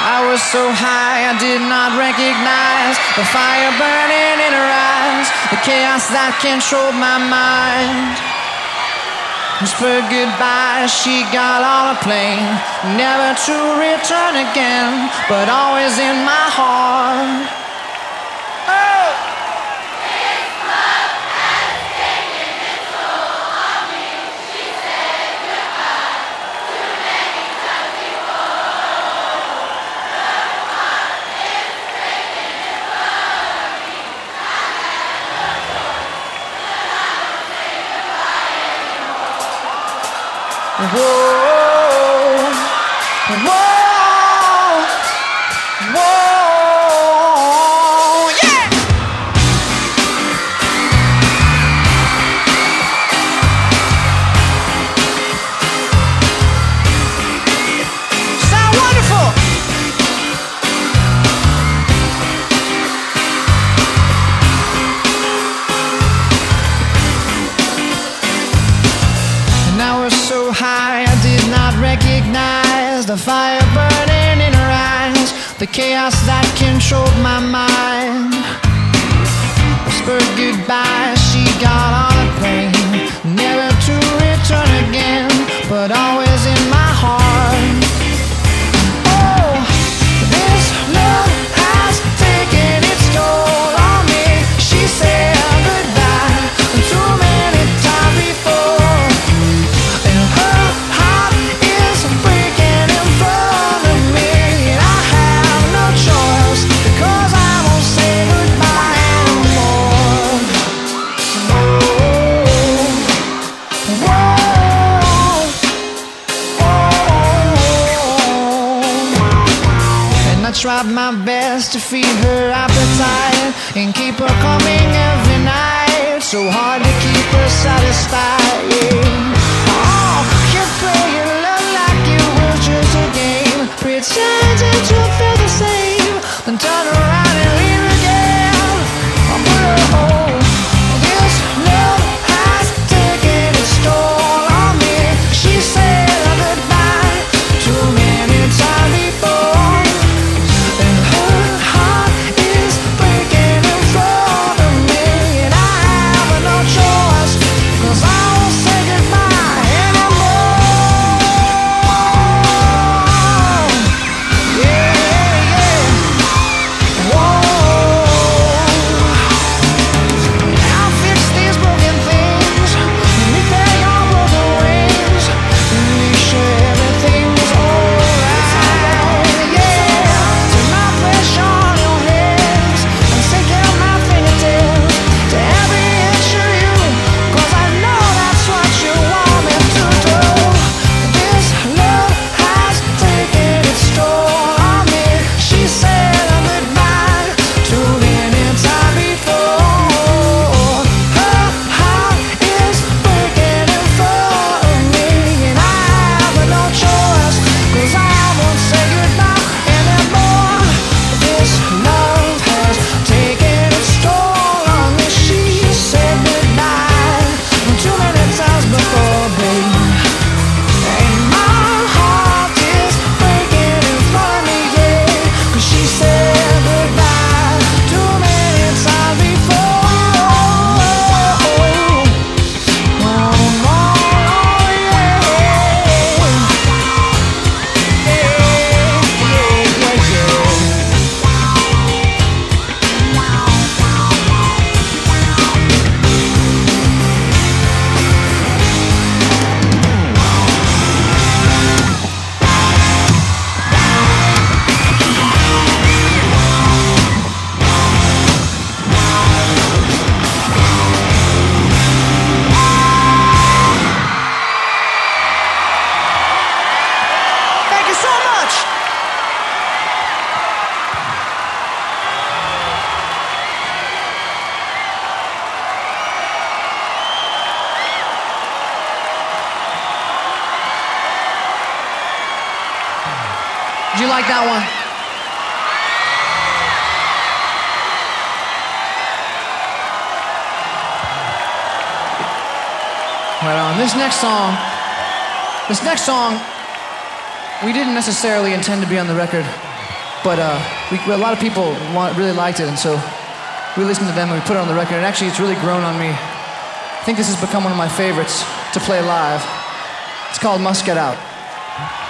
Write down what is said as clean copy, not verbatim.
I was so high I did not recognize the fire burning in her eyes, the chaos that controlled my mind. Whispered goodbye, she got on a plane, never to return again, but always in my heart. Oh! This love has taken its toll on me. She said goodbye too many times before. The heart is breaking in front of me. I had no choice, but I won't say goodbye anymore. Whoa, whoa, whoa, yeah! Sound wonderful! And I was so high I did not recognize the fire burning in her eyes, the chaos that controlled my mind. Whispered goodbye, she got on a plane, never to return again, but always in my heart. Oh, this love has taken its toll on me. She said goodbye too many times before, and her heart is breaking in front of me. And I have no choice, because I won't say goodbye anymore. Whoa, whoa, and I tried my best to feed her appetite and keep her coming every night. So hard to keep her satisfied. Yeah. Oh, you play your love like it was just a game, pretending to feel the same, then turn around and leave again. But oh, this love has taken its toll on me. She said goodbye too many times before, and her heart is breaking in front of me. And I have no choice, 'cause I won't say goodbye anymore. Yeah, yeah. Whoa. I'll fix these broken things, repair your broken wings, and make sure everything's alright. Yeah, turn my pressure on your hands and take out my fingertips to every inch of you, 'cause I know that's what you want me to do. This love has taken its toll on me. She said goodbye too many times before. Her heart is breaking in front of me, and I have no choice, 'cause I won't say goodbye anymore. This love has taken its toll on me. She said goodbye too many times before, baby. And my heart is breaking in front of me, yeah, 'cause she said goodbye too many times before. Oh, yeah. Thank you so much. Did you like that one? Right on. This next song, we didn't necessarily intend to be on the record. But a lot of people really liked it, and so we listened to them and we put it on the record, and actually it's really grown on me. I think this has become one of my favorites to play live. It's called Must Get Out.